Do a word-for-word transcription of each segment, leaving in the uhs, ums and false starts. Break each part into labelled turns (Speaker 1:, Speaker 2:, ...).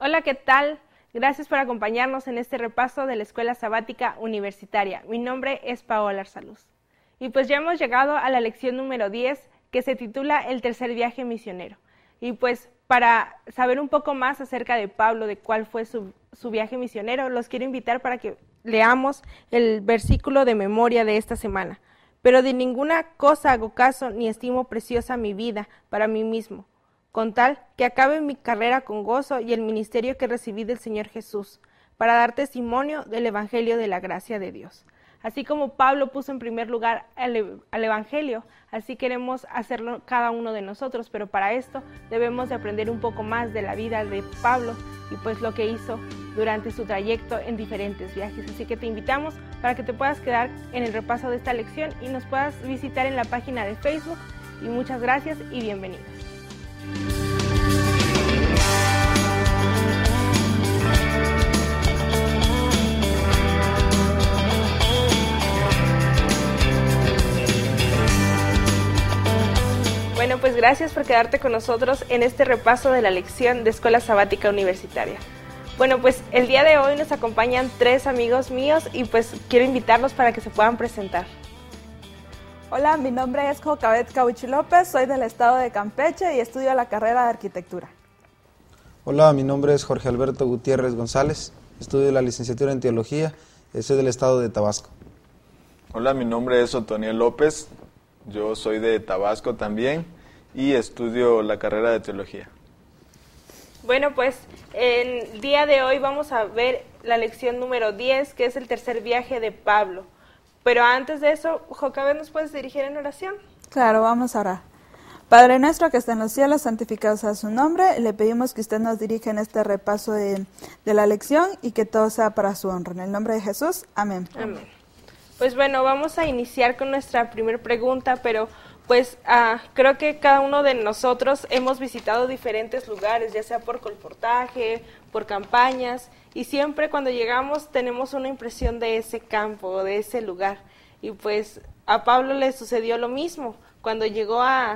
Speaker 1: Hola, ¿qué tal? Gracias por acompañarnos en este repaso de la Escuela Sabática Universitaria. Mi nombre es Paola Arsaluz. Y pues ya hemos llegado a la lección número diez, que se titula El tercer viaje misionero. Y pues para saber un poco más acerca de Pablo, de cuál fue su, su viaje misionero, los quiero invitar para que leamos el versículo de memoria de esta semana. Pero de ninguna cosa hago caso, ni estimo preciosa mi vida para mí mismo, con tal que acabe mi carrera con gozo y el ministerio que recibí del Señor Jesús, para dar testimonio del Evangelio de la gracia de Dios. Así como Pablo puso en primer lugar al, al Evangelio, así queremos hacerlo cada uno de nosotros, pero para esto debemos de aprender un poco más de la vida de Pablo y pues lo que hizo durante su trayecto en diferentes viajes. Así que te invitamos para que te puedas quedar en el repaso de esta lección y nos puedas visitar en la página de Facebook. Y muchas gracias y bienvenidos. Bueno, pues gracias por quedarte con nosotros en este repaso de la lección de Escuela Sabática Universitaria. Bueno, pues el día de hoy nos acompañan tres amigos míos y pues quiero invitarlos para que se puedan presentar.
Speaker 2: Hola, mi nombre es Jocabet Cauchi López, soy del estado de Campeche y estudio la carrera de arquitectura.
Speaker 3: Hola, mi nombre es Jorge Alberto Gutiérrez González, estudio la licenciatura en teología, soy del estado de Tabasco.
Speaker 4: Hola, mi nombre es Otoniel López, yo soy de Tabasco también y estudio la carrera de teología.
Speaker 1: Bueno, pues el día de hoy vamos a ver la lección número diez, que es el tercer viaje de Pablo. Pero antes de eso, Jocabet, ¿nos puedes dirigir en oración?
Speaker 2: Claro, vamos a orar. Padre nuestro que está en los cielos, santificado sea su nombre. Le pedimos que usted nos dirija en este repaso de, de la lección y que todo sea para su honra. En el nombre de Jesús, amén.
Speaker 1: Amén. Pues bueno, vamos a iniciar con nuestra primera pregunta, pero pues uh, creo que cada uno de nosotros hemos visitado diferentes lugares, ya sea por colportaje, por campañas, y siempre cuando llegamos tenemos una impresión de ese campo, de ese lugar. Y pues a Pablo le sucedió lo mismo. Cuando llegó a,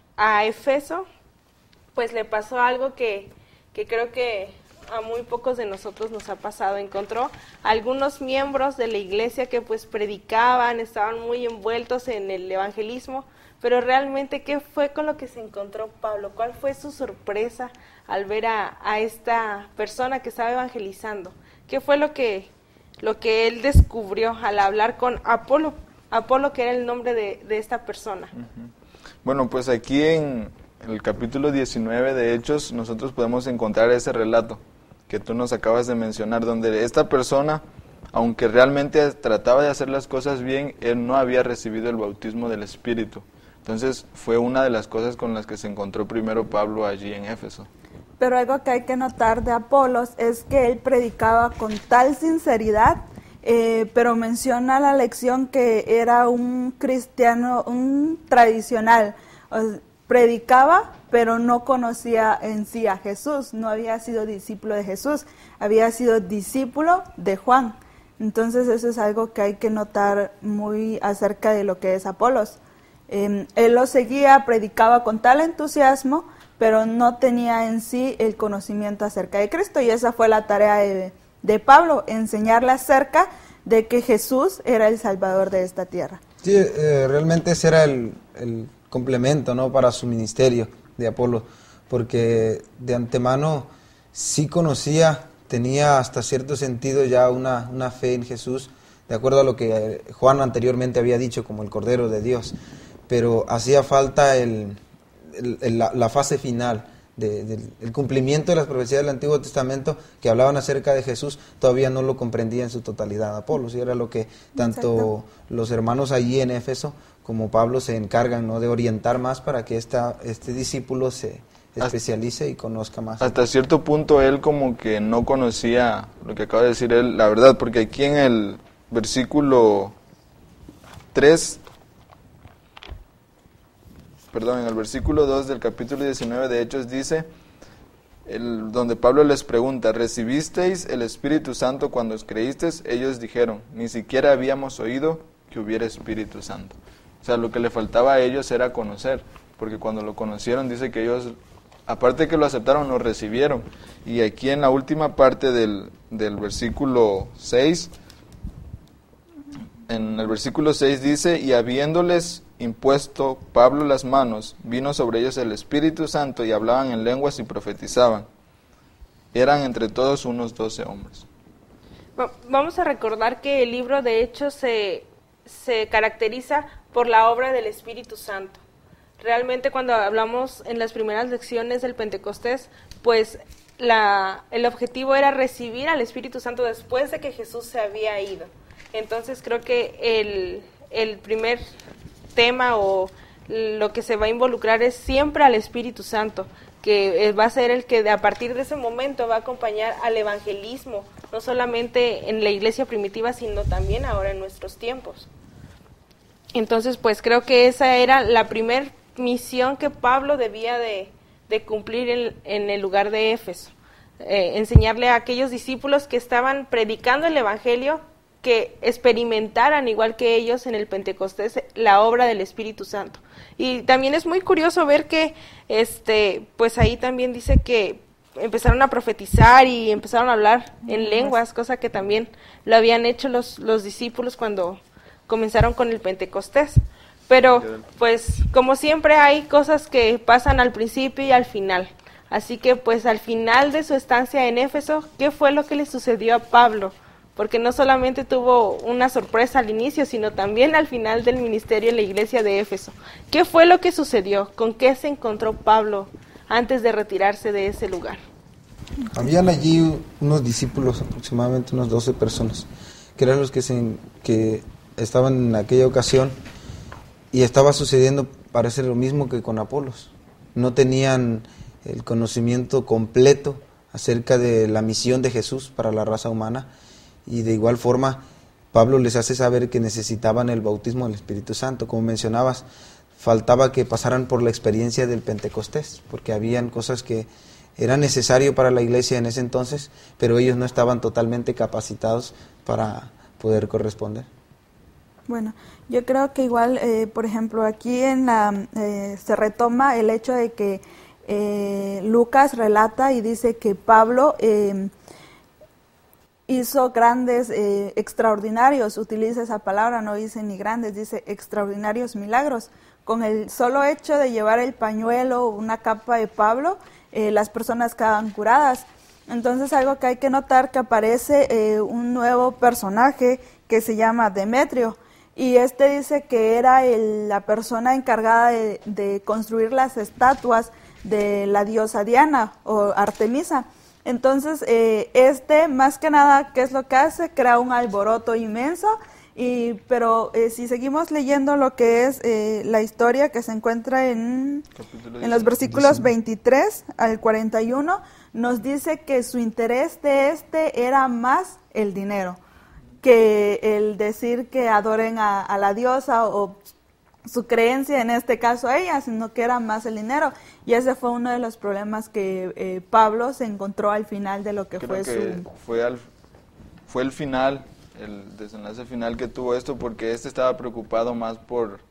Speaker 1: a Éfeso, pues le pasó algo que, que creo que a muy pocos de nosotros nos ha pasado. Encontró algunos miembros de la iglesia que pues predicaban, estaban muy envueltos en el evangelismo, pero realmente, ¿qué fue con lo que se encontró Pablo? ¿Cuál fue su sorpresa al ver a, a esta persona que estaba evangelizando? ¿Qué fue lo que, lo que él descubrió al hablar con Apolo? Apolo, que era el nombre de, de esta persona.
Speaker 4: Uh-huh. Bueno, pues aquí en el capítulo diecinueve de Hechos, nosotros podemos encontrar ese relato que tú nos acabas de mencionar, donde esta persona, aunque realmente trataba de hacer las cosas bien, él no había recibido el bautismo del Espíritu. Entonces fue una de las cosas con las que se encontró primero Pablo allí en Éfeso.
Speaker 2: Pero algo que hay que notar de Apolos es que él predicaba con tal sinceridad, eh, pero menciona la lección que era un cristiano, un tradicional. O sea, predicaba, pero no conocía en sí a Jesús, no había sido discípulo de Jesús, había sido discípulo de Juan. Entonces eso es algo que hay que notar muy acerca de lo que es Apolos. Eh, él lo seguía, predicaba con tal entusiasmo, pero no tenía en sí el conocimiento acerca de Cristo, y esa fue la tarea de, de Pablo, enseñarle acerca de que Jesús era el Salvador de esta tierra.
Speaker 3: Sí, eh, realmente ese era el, el complemento, ¿no?, para su ministerio de Apolo, porque de antemano sí conocía, tenía hasta cierto sentido ya una, una fe en Jesús, de acuerdo a lo que Juan anteriormente había dicho como el Cordero de Dios, pero hacía falta el, el, el, la, la fase final, de, de, el cumplimiento de las profecías del Antiguo Testamento que hablaban acerca de Jesús. Todavía no lo comprendía en su totalidad Apolos, y era lo que tanto Exacto. los hermanos allí en Éfeso como Pablo se encargan, ¿no?, de orientar más para que esta, este discípulo se especialice y conozca más.
Speaker 4: Hasta cierto punto él como que no conocía lo que acaba de decir él, la verdad, porque aquí en el versículo tres, perdón, en el versículo dos del capítulo diecinueve de Hechos dice, el, donde Pablo les pregunta, ¿recibisteis el Espíritu Santo cuando os creísteis? Ellos dijeron, ni siquiera habíamos oído que hubiera Espíritu Santo. O sea, lo que le faltaba a ellos era conocer, porque cuando lo conocieron dice que ellos aparte de que lo aceptaron, lo recibieron. Y aquí en la última parte del, del versículo seis, en el versículo seis dice, y habiéndoles impuesto Pablo las manos, vino sobre ellos el Espíritu Santo y hablaban en lenguas y profetizaban. Eran entre todos unos doce hombres.
Speaker 1: Vamos a recordar que el libro de Hechos se, se caracteriza por la obra del Espíritu Santo. Realmente cuando hablamos en las primeras lecciones del Pentecostés, pues la, el objetivo era recibir al Espíritu Santo después de que Jesús se había ido. Entonces creo que el, el primer tema o lo que se va a involucrar es siempre al Espíritu Santo, que va a ser el que a partir de ese momento va a acompañar al evangelismo, no solamente en la iglesia primitiva, sino también ahora en nuestros tiempos. Entonces, pues creo que esa era la primera misión que Pablo debía de, de cumplir en, en el lugar de Éfeso, eh, enseñarle a aquellos discípulos que estaban predicando el evangelio, que experimentaran igual que ellos en el Pentecostés la obra del Espíritu Santo. Y también es muy curioso ver que este pues ahí también dice que empezaron a profetizar y empezaron a hablar en lenguas, cosa que también lo habían hecho los, los discípulos cuando comenzaron con el Pentecostés. Pero pues como siempre hay cosas que pasan al principio y al final. Así que pues al final de su estancia en Éfeso, ¿qué fue lo que le sucedió a Pablo? Porque no solamente tuvo una sorpresa al inicio, sino también al final del ministerio en la iglesia de Éfeso. ¿Qué fue lo que sucedió? ¿Con qué se encontró Pablo antes de retirarse de ese lugar?
Speaker 3: Habían allí unos discípulos, aproximadamente unas doce personas, que eran los que, se, que estaban en aquella ocasión, y estaba sucediendo, parece lo mismo que con Apolos. No tenían el conocimiento completo acerca de la misión de Jesús para la raza humana, y de igual forma Pablo les hace saber que necesitaban el bautismo del Espíritu Santo. Como mencionabas, faltaba que pasaran por la experiencia del Pentecostés, porque habían cosas que eran necesarias para la iglesia en ese entonces, pero ellos no estaban totalmente capacitados para poder corresponder.
Speaker 2: Bueno, yo creo que igual, eh, por ejemplo, aquí en la eh, se retoma el hecho de que eh, Lucas relata y dice que Pablo eh, hizo grandes, eh, extraordinarios, utiliza esa palabra, no dice ni grandes, dice extraordinarios milagros. Con el solo hecho de llevar el pañuelo o una capa de Pablo, eh, las personas quedaban curadas. Entonces algo que hay que notar, que aparece eh, un nuevo personaje que se llama Demetrio, y este dice que era el, la persona encargada de, de construir las estatuas de la diosa Diana o Artemisa. Entonces, eh, este, más que nada, ¿qué es lo que hace? Crea un alboroto inmenso, y, pero eh, si seguimos leyendo lo que es eh, la historia que se encuentra en, en los versículos veintitrés al cuarenta y uno, nos dice que su interés de este era más el dinero, que el decir que adoren a, a la diosa o su creencia, en este caso a ella, sino que era más el dinero. Y ese fue uno de los problemas que eh, Pablo se encontró al final de lo que
Speaker 4: Creo
Speaker 2: fue
Speaker 4: que
Speaker 2: su...
Speaker 4: Fue, al, fue el final, el desenlace final que tuvo esto, porque este estaba preocupado más por...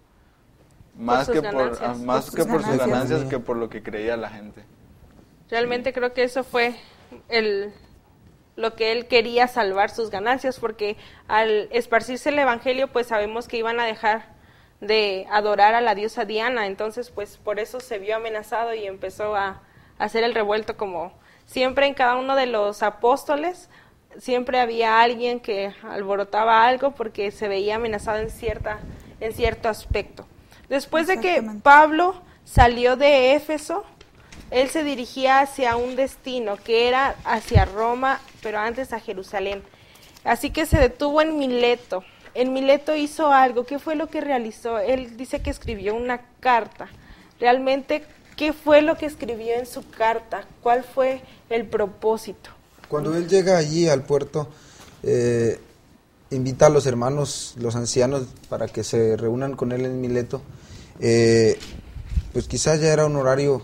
Speaker 4: Más
Speaker 1: por
Speaker 4: que
Speaker 1: por,
Speaker 4: ah, más
Speaker 2: por
Speaker 4: que
Speaker 2: sus
Speaker 4: por sus
Speaker 2: ganancias.
Speaker 4: ganancias que por lo que creía la gente.
Speaker 1: Realmente creo que eso fue el lo que él quería, salvar sus ganancias, porque al esparcirse el evangelio, pues sabemos que iban a dejar de adorar a la diosa Diana. Entonces pues por eso se vio amenazado y empezó a, a hacer el revuelto. Como siempre en cada uno de los apóstoles, siempre había alguien que alborotaba algo porque se veía amenazado en cierta en cierto aspecto. Después de que Pablo salió de Éfeso, él se dirigía hacia un destino que era hacia Roma, pero antes a Jerusalén. Así que se detuvo en Mileto. En Mileto hizo algo. ¿Qué fue lo que realizó? Él dice que escribió una carta. Realmente, ¿qué fue lo que escribió en su carta? ¿Cuál fue el propósito?
Speaker 3: Cuando él llega allí al puerto, eh, invita a los hermanos, los ancianos, para que se reúnan con él en Mileto. Eh, pues quizás ya era un horario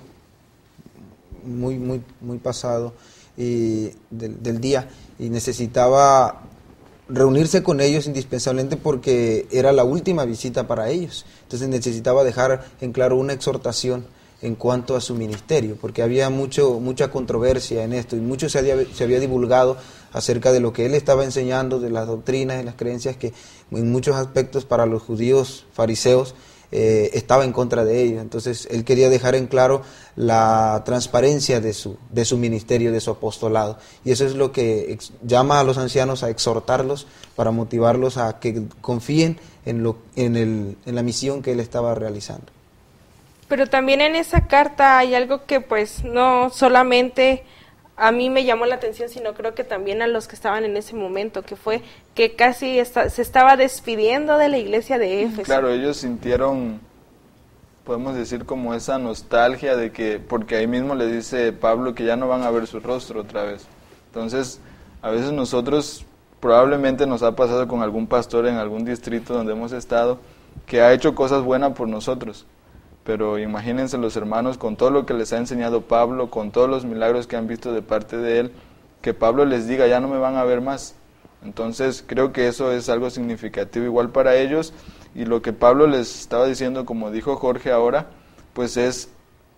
Speaker 3: muy muy muy pasado y del, del día, y necesitaba reunirse con ellos indispensablemente porque era la última visita para ellos. Entonces necesitaba dejar en claro una exhortación en cuanto a su ministerio, porque había mucho mucha controversia en esto y mucho se había, se había divulgado acerca de lo que él estaba enseñando, de las doctrinas y las creencias que en muchos aspectos para los judíos fariseos eh, estaba en contra de ellos. Entonces él quería dejar en claro la transparencia de su, de su ministerio, de su apostolado, y eso es lo que ex, llama a los ancianos a exhortarlos para motivarlos a que confíen en, lo, en, el, en la misión que él estaba realizando.
Speaker 1: Pero también en esa carta hay algo que pues no solamente a mí me llamó la atención, sino creo que también a los que estaban en ese momento, que fue que casi está, se estaba despidiendo de la iglesia de Éfeso.
Speaker 4: Claro, ellos sintieron, podemos decir, como esa nostalgia de que, porque ahí mismo le dice Pablo que ya no van a ver su rostro otra vez. Entonces, a veces nosotros, probablemente nos ha pasado con algún pastor en algún distrito donde hemos estado, que ha hecho cosas buenas por nosotros. Pero imagínense los hermanos con todo lo que les ha enseñado Pablo, con todos los milagros que han visto de parte de él, que Pablo les diga, ya no me van a ver más. Entonces creo que eso es algo significativo igual para ellos, y lo que Pablo les estaba diciendo, como dijo Jorge ahora, pues es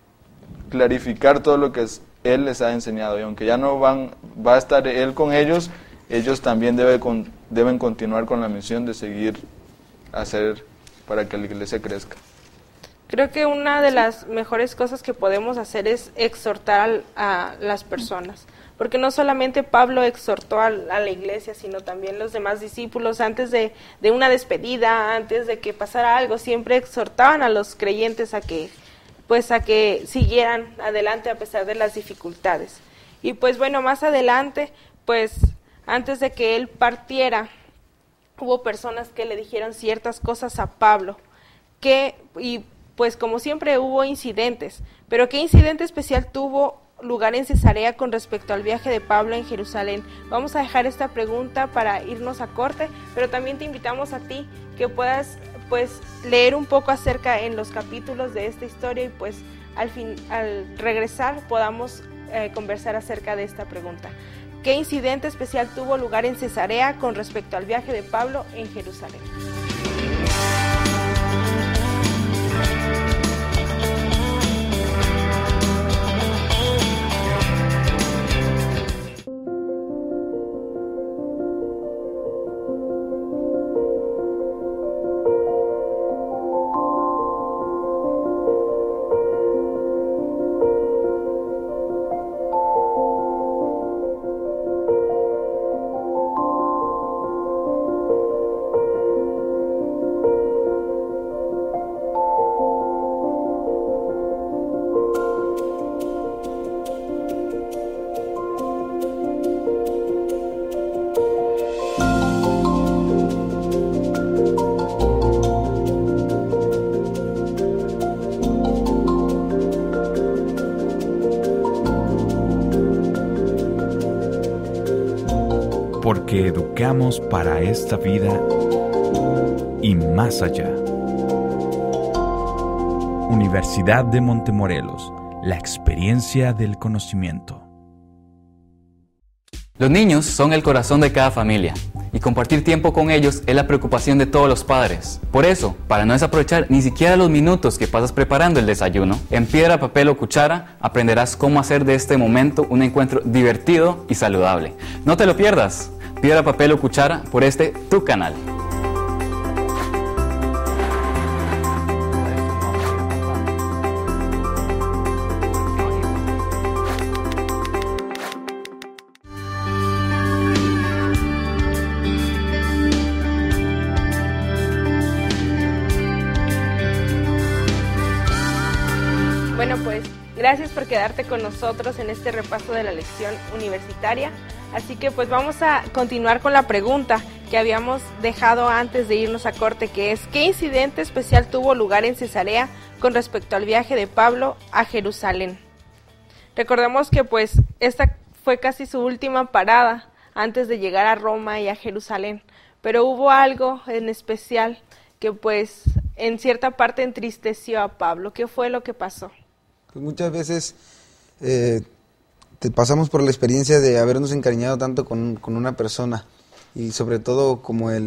Speaker 4: clarificar todo lo que es, él les ha enseñado, y aunque ya no van, va a estar él con ellos, ellos también debe con, deben continuar con la misión de seguir a hacer para que la iglesia crezca.
Speaker 1: Creo que una de las mejores cosas que podemos hacer es exhortar a las personas, porque no solamente Pablo exhortó a, a la iglesia, sino también los demás discípulos antes de, de una despedida, antes de que pasara algo, siempre exhortaban a los creyentes a que, pues, a que siguieran adelante a pesar de las dificultades. Y pues bueno, más adelante, pues antes de que él partiera, hubo personas que le dijeron ciertas cosas a Pablo, que y pues como siempre hubo incidentes, pero ¿qué incidente especial tuvo lugar en Cesarea con respecto al viaje de Pablo en Jerusalén? Vamos a dejar esta pregunta para irnos a corte, pero también te invitamos a ti que puedas pues leer un poco acerca en los capítulos de esta historia y pues al fin, al regresar podamos eh, conversar acerca de esta pregunta. ¿Qué incidente especial tuvo lugar en Cesarea con respecto al viaje de Pablo en Jerusalén?
Speaker 5: Porque educamos para esta vida y más allá. Universidad de Montemorelos, la experiencia del conocimiento.
Speaker 6: Los niños son el corazón de cada familia y compartir tiempo con ellos es la preocupación de todos los padres. Por eso, para no desaprovechar ni siquiera los minutos que pasas preparando el desayuno, en Piedra, Papel o Cuchara aprenderás cómo hacer de este momento un encuentro divertido y saludable. No te lo pierdas. Piedra, Papel o Cuchara por este tu canal.
Speaker 1: Bueno, pues gracias por quedarte con nosotros en este repaso de la lección universitaria. Así que pues vamos a continuar con la pregunta que habíamos dejado antes de irnos a corte, que es ¿qué incidente especial tuvo lugar en Cesarea con respecto al viaje de Pablo a Jerusalén? Recordemos que pues esta fue casi su última parada antes de llegar a Roma y a Jerusalén, pero hubo algo en especial que pues en cierta parte entristeció a Pablo. ¿Qué fue lo que pasó?
Speaker 3: Pues muchas veces eh, te pasamos por la experiencia de habernos encariñado tanto con, con una persona y sobre todo como el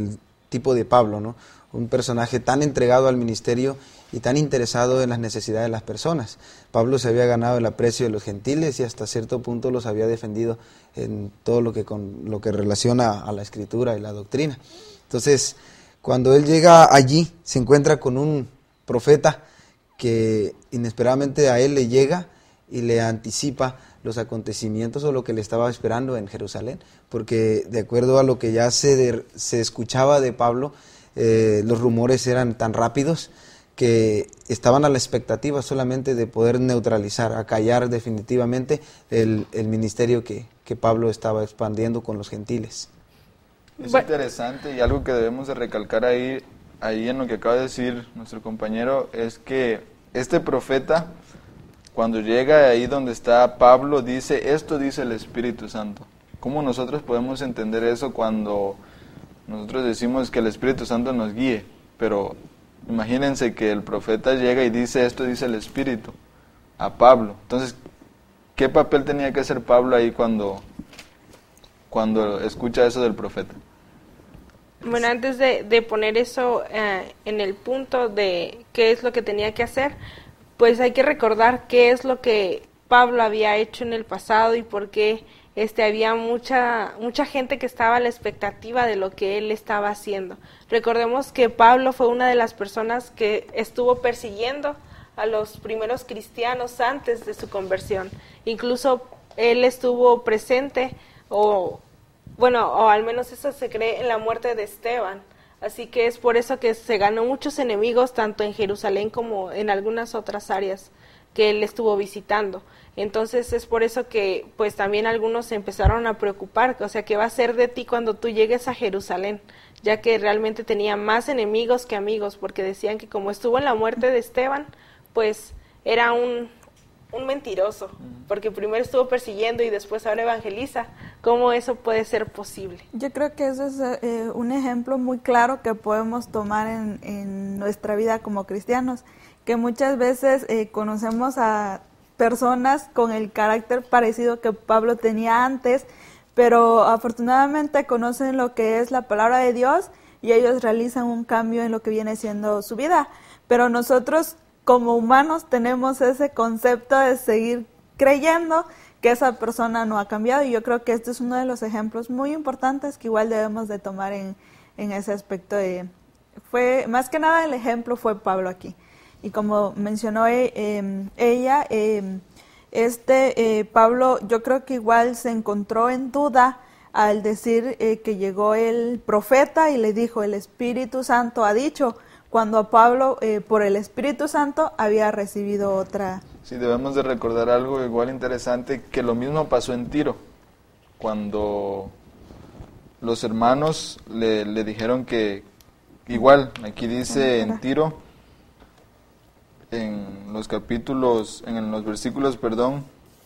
Speaker 3: tipo de Pablo, ¿no? Un personaje tan entregado al ministerio y tan interesado en las necesidades de las personas. Pablo se había ganado el aprecio de los gentiles y hasta cierto punto los había defendido en todo lo que, con, lo que relaciona a la escritura y la doctrina. Entonces, cuando él llega allí, se encuentra con un profeta que inesperadamente a él le llega y le anticipa los acontecimientos o lo que le estaba esperando en Jerusalén, porque de acuerdo a lo que ya se, de, se escuchaba de Pablo, eh, los rumores eran tan rápidos que estaban a la expectativa solamente de poder neutralizar, acallar definitivamente el, el ministerio que, que Pablo estaba expandiendo con los gentiles.
Speaker 4: Es interesante, y algo que debemos de recalcar ahí, ahí en lo que acaba de decir nuestro compañero, es que este profeta, cuando llega ahí donde está Pablo, dice, esto dice el Espíritu Santo. ¿Cómo nosotros podemos entender eso cuando nosotros decimos que el Espíritu Santo nos guíe? Pero imagínense que el profeta llega y dice, esto dice el Espíritu, a Pablo. Entonces, ¿qué papel tenía que hacer Pablo ahí cuando, cuando escucha eso del profeta?
Speaker 1: Bueno, antes de, de poner eso eh, en el punto de qué es lo que tenía que hacer, pues hay que recordar qué es lo que Pablo había hecho en el pasado y por qué este, había mucha, mucha gente que estaba a la expectativa de lo que él estaba haciendo. Recordemos que Pablo fue una de las personas que estuvo persiguiendo a los primeros cristianos antes de su conversión. Incluso él estuvo presente, o bueno, o al menos eso se cree, en la muerte de Esteban. Así que es por eso que se ganó muchos enemigos, tanto en Jerusalén como en algunas otras áreas que él estuvo visitando. Entonces es por eso que pues también algunos se empezaron a preocupar, o sea, ¿qué va a ser de ti cuando tú llegues a Jerusalén? Ya que realmente tenía más enemigos que amigos, porque decían que como estuvo en la muerte de Esteban, pues era un, un mentiroso, porque primero estuvo persiguiendo y después ahora evangeliza. ¿Cómo eso puede ser posible?
Speaker 2: Yo creo que eso es eh, un ejemplo muy claro que podemos tomar en, en nuestra vida como cristianos, que muchas veces eh, conocemos a personas con el carácter parecido que Pablo tenía antes, pero afortunadamente conocen lo que es la palabra de Dios y ellos realizan un cambio en lo que viene siendo su vida. Pero nosotros como humanos tenemos ese concepto de seguir creyendo que esa persona no ha cambiado, y yo creo que este es uno de los ejemplos muy importantes que igual debemos de tomar en, en ese aspecto. De, fue más que nada el ejemplo fue Pablo aquí. Y como mencionó eh, ella, eh, este eh, Pablo, yo creo que igual se encontró en duda al decir eh, que llegó el profeta y le dijo, el Espíritu Santo ha dicho, cuando a Pablo, eh, por el Espíritu Santo, había recibido otra.
Speaker 4: Sí, debemos de recordar algo igual interesante, que lo mismo pasó en Tiro, cuando los hermanos le, le dijeron que, igual, aquí dice en Tiro, en los capítulos, en los versículos, perdón,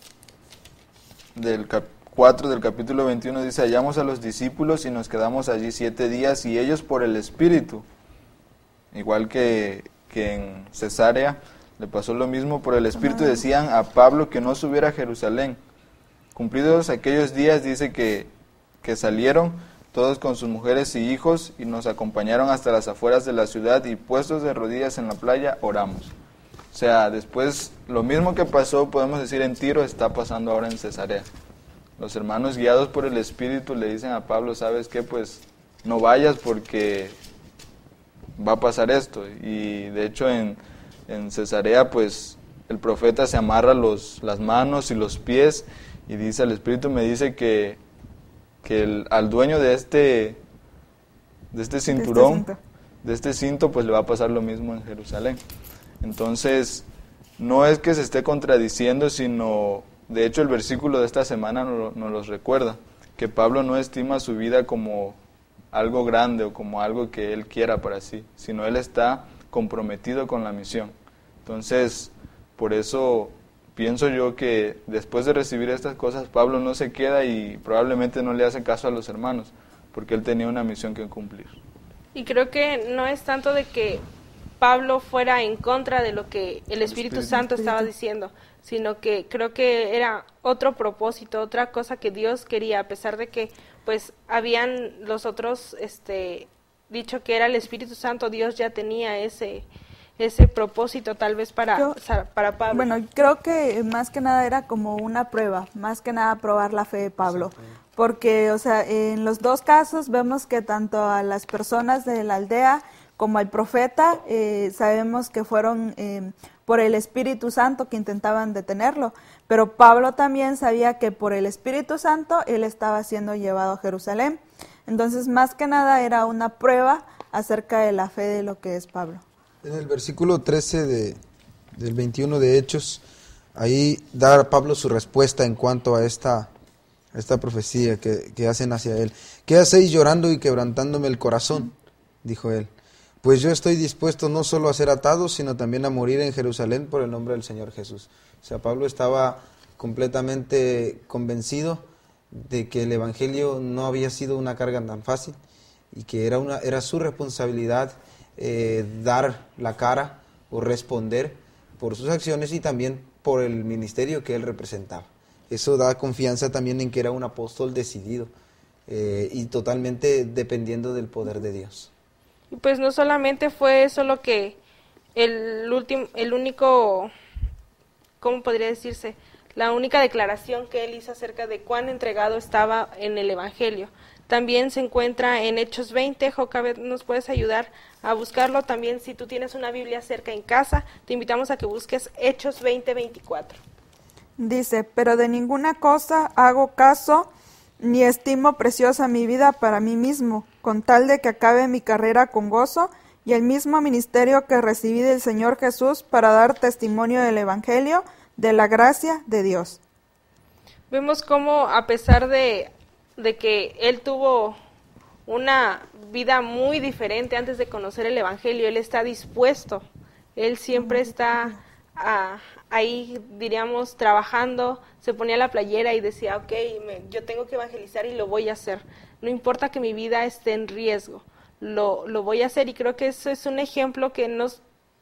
Speaker 4: del cap cuatro del capítulo veintiuno, dice, hallamos a los discípulos y nos quedamos allí siete días, y ellos por el Espíritu, igual que, que en Cesarea, le pasó lo mismo, por el Espíritu decían a Pablo que no subiera a Jerusalén. Cumplidos aquellos días, dice que, que salieron todos con sus mujeres y hijos y nos acompañaron hasta las afueras de la ciudad, y puestos de rodillas en la playa, oramos. O sea, después, lo mismo que pasó, podemos decir, en Tiro, está pasando ahora en Cesarea. Los hermanos, guiados por el Espíritu, le dicen a Pablo, ¿sabes qué? Pues no vayas porque va a pasar esto. Y de hecho en, en Cesarea, pues el profeta se amarra los, las manos y los pies y dice, el Espíritu me dice que, que el, al dueño de este, de este cinturón, de este, de este cinto, pues le va a pasar lo mismo en Jerusalén. Entonces, no es que se esté contradiciendo, sino, de hecho, el versículo de esta semana nos, nos los recuerda, que Pablo no estima su vida como algo grande o como algo que él quiera para sí, sino él está comprometido con la misión. Entonces, por eso pienso yo que después de recibir estas cosas, Pablo no se queda y probablemente no le hace caso a los hermanos, porque él tenía una misión que cumplir. Y
Speaker 1: creo que no es tanto de que Pablo fuera en contra de lo que el Espíritu, Espíritu Santo estaba diciendo, sino que creo que era otro propósito, otra cosa que Dios quería, a pesar de que pues habían los otros este dicho que era el Espíritu Santo, Dios ya tenía ese ese propósito tal vez para,
Speaker 2: Yo,
Speaker 1: para Pablo.
Speaker 2: Bueno, creo que más que nada era como una prueba, más que nada probar la fe de Pablo, porque, o sea, en los dos casos vemos que tanto a las personas de la aldea como al profeta, eh, sabemos que fueron eh, por el Espíritu Santo que intentaban detenerlo, pero Pablo también sabía que por el Espíritu Santo él estaba siendo llevado a Jerusalén. Entonces, más que nada era una prueba acerca de la fe de lo que es Pablo.
Speaker 3: En el versículo trece de, del veintiuno de Hechos, ahí da Pablo su respuesta en cuanto a esta, a esta profecía que, que hacen hacia él. ¿Qué hacéis llorando y quebrantándome el corazón?, dijo él. Pues yo estoy dispuesto no solo a ser atado, sino también a morir en Jerusalén por el nombre del Señor Jesús. O sea, Pablo estaba completamente convencido de que el Evangelio no había sido una carga tan fácil y que era, una, era su responsabilidad eh, dar la cara o responder por sus acciones y también por el ministerio que él representaba. Eso da confianza también en que era un apóstol decidido eh, y totalmente dependiendo del poder de Dios.
Speaker 1: Y pues no solamente fue eso lo que el último, el único, ¿cómo podría decirse? La única declaración que él hizo acerca de cuán entregado estaba en el Evangelio. También se encuentra en Hechos veinte. Jocabet, ¿nos puedes ayudar a buscarlo? También, si tú tienes una Biblia cerca en casa, te invitamos a que busques Hechos veinte veinticuatro.
Speaker 2: Dice, pero de ninguna cosa hago caso ni estimo preciosa mi vida para mí mismo, con tal de que acabe mi carrera con gozo y el mismo ministerio que recibí del Señor Jesús para dar testimonio del Evangelio, de la gracia de Dios.
Speaker 1: Vemos cómo a pesar de, de que él tuvo una vida muy diferente antes de conocer el Evangelio, él está dispuesto, él siempre está a, ahí, diríamos, trabajando, se ponía la playera y decía, ok, me, yo tengo que evangelizar y lo voy a hacer, no importa que mi vida esté en riesgo, lo, lo voy a hacer, y creo que eso es un ejemplo que nos,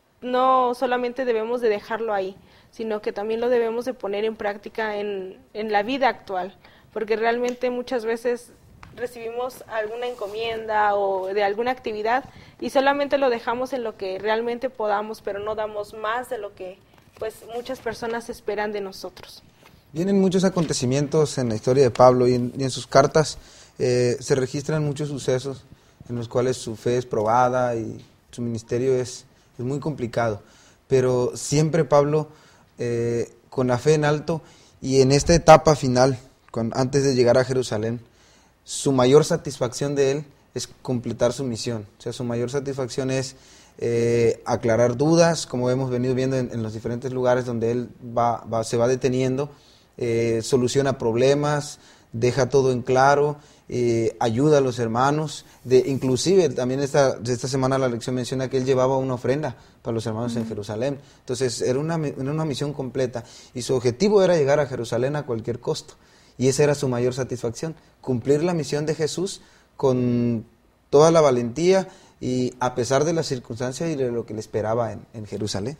Speaker 1: no solamente debemos de dejarlo ahí, sino que también lo debemos de poner en práctica en, en la vida actual, porque realmente muchas veces recibimos alguna encomienda o de alguna actividad y solamente lo dejamos en lo que realmente podamos, pero no damos más de lo que pues muchas personas esperan de nosotros.
Speaker 3: Vienen muchos acontecimientos en la historia de Pablo y en, y en sus cartas eh, se registran muchos sucesos en los cuales su fe es probada y su ministerio es, es muy complicado, pero siempre Pablo Eh, con la fe en alto, y en esta etapa final, con, antes de llegar a Jerusalén, su mayor satisfacción de él es completar su misión. O sea, su mayor satisfacción es eh, aclarar dudas, como hemos venido viendo en, en los diferentes lugares donde él va, va, se va deteniendo, eh, soluciona problemas, deja todo en claro, eh, ayuda a los hermanos, de, inclusive también esta, esta semana la lección menciona que él llevaba una ofrenda para los hermanos en Jerusalén. Entonces era una, era una misión completa y su objetivo era llegar a Jerusalén a cualquier costo, y esa era su mayor satisfacción, cumplir la misión de Jesús con toda la valentía y a pesar de las circunstancias y de lo que le esperaba en, en Jerusalén.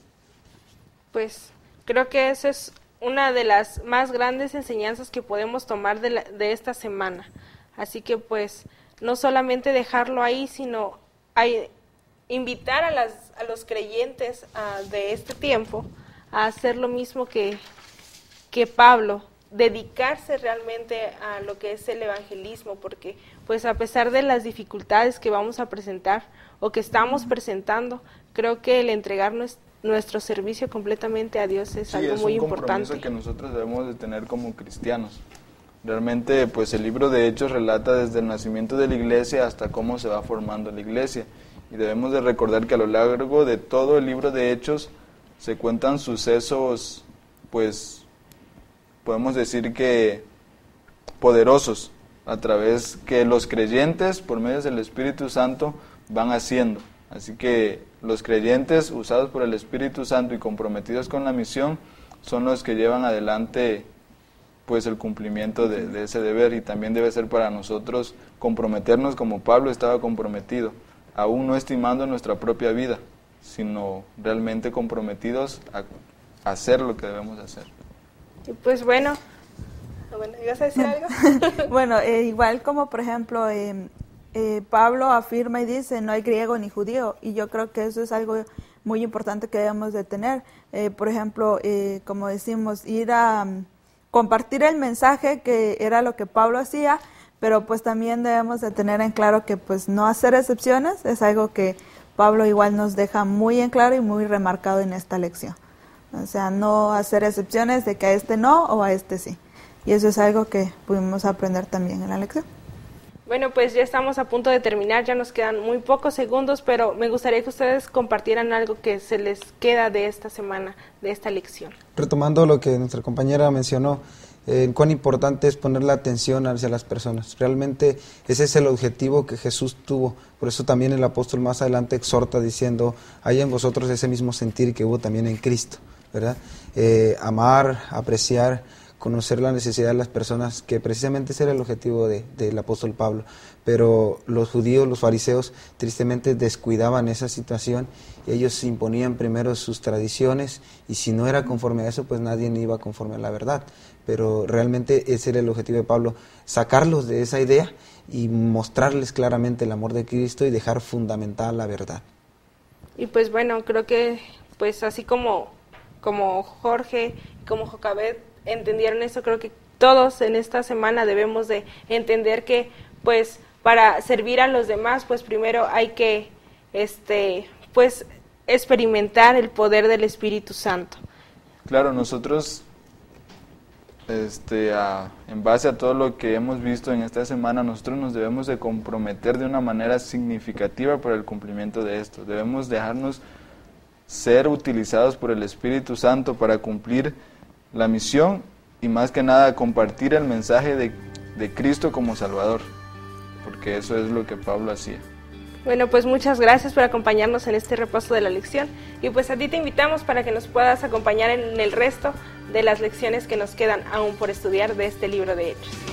Speaker 1: Pues creo que esa es una de las más grandes enseñanzas que podemos tomar de, la, de esta semana. Así que pues no solamente dejarlo ahí, sino hay, invitar a, las, a los creyentes uh, de este tiempo a hacer lo mismo que, que Pablo, dedicarse realmente a lo que es el evangelismo, porque pues a pesar de las dificultades que vamos a presentar o que estamos presentando, creo que el entregarnos nuestro servicio completamente a Dios es
Speaker 4: sí,
Speaker 1: algo
Speaker 4: es
Speaker 1: muy
Speaker 4: un
Speaker 1: importante.
Speaker 4: compromiso que nosotros debemos de tener como cristianos. Realmente, pues el libro de Hechos relata desde el nacimiento de la iglesia hasta cómo se va formando la iglesia. Y debemos de recordar que a lo largo de todo el libro de Hechos se cuentan sucesos, pues, podemos decir que poderosos, a través que los creyentes, por medio del Espíritu Santo, van haciendo. Así que los creyentes usados por el Espíritu Santo y comprometidos con la misión son los que llevan adelante pues el cumplimiento de, de ese deber, y también debe ser para nosotros comprometernos como Pablo estaba comprometido, aún no estimando nuestra propia vida, sino realmente comprometidos a, a hacer lo que debemos hacer.
Speaker 1: Y pues bueno, bueno, ¿ibas a decir algo?
Speaker 2: Bueno, eh, igual como por ejemplo, eh, eh, Pablo afirma y dice, no hay griego ni judío, y yo creo que eso es algo muy importante que debemos de tener. Eh, por ejemplo, eh, como decimos, ir a um, compartir el mensaje, que era lo que Pablo hacía, pero pues también debemos de tener en claro que pues no hacer excepciones es algo que Pablo igual nos deja muy en claro y muy remarcado en esta lección. O sea, no hacer excepciones de que a este no o a este sí. Y eso es algo que pudimos aprender también en la lección.
Speaker 1: Bueno, pues ya estamos a punto de terminar, ya nos quedan muy pocos segundos, pero me gustaría que ustedes compartieran algo que se les queda de esta semana, de esta lección.
Speaker 3: Retomando lo que nuestra compañera mencionó, eh, cuán importante es poner la atención hacia las personas. Realmente ese es el objetivo que Jesús tuvo. Por eso también el apóstol más adelante exhorta diciendo, hay en vosotros ese mismo sentir que hubo también en Cristo, ¿verdad? Eh, amar, apreciar, conocer la necesidad de las personas, que precisamente ese era el objetivo de, del apóstol Pablo. Pero los judíos, los fariseos, tristemente descuidaban esa situación y ellos imponían primero sus tradiciones, y si no era conforme a eso, pues nadie iba conforme a la verdad. Pero realmente ese era el objetivo de Pablo, sacarlos de esa idea y mostrarles claramente el amor de Cristo y dejar fundamentada la verdad.
Speaker 1: Y pues bueno, creo que pues así como, como Jorge, como Jocabet entendieron eso, creo que todos en esta semana debemos de entender que pues para servir a los demás, pues primero hay que este pues experimentar el poder del Espíritu Santo.
Speaker 4: Claro, nosotros este a, en base a todo lo que hemos visto en esta semana, nosotros nos debemos de comprometer de una manera significativa para el cumplimiento de esto. Debemos dejarnos ser utilizados por el Espíritu Santo para cumplir la misión y más que nada compartir el mensaje de, de Cristo como Salvador, porque eso es lo que Pablo hacía.
Speaker 1: Bueno, pues muchas gracias por acompañarnos en este repaso de la lección, y pues a ti te invitamos para que nos puedas acompañar en el resto de las lecciones que nos quedan aún por estudiar de este libro de Hechos.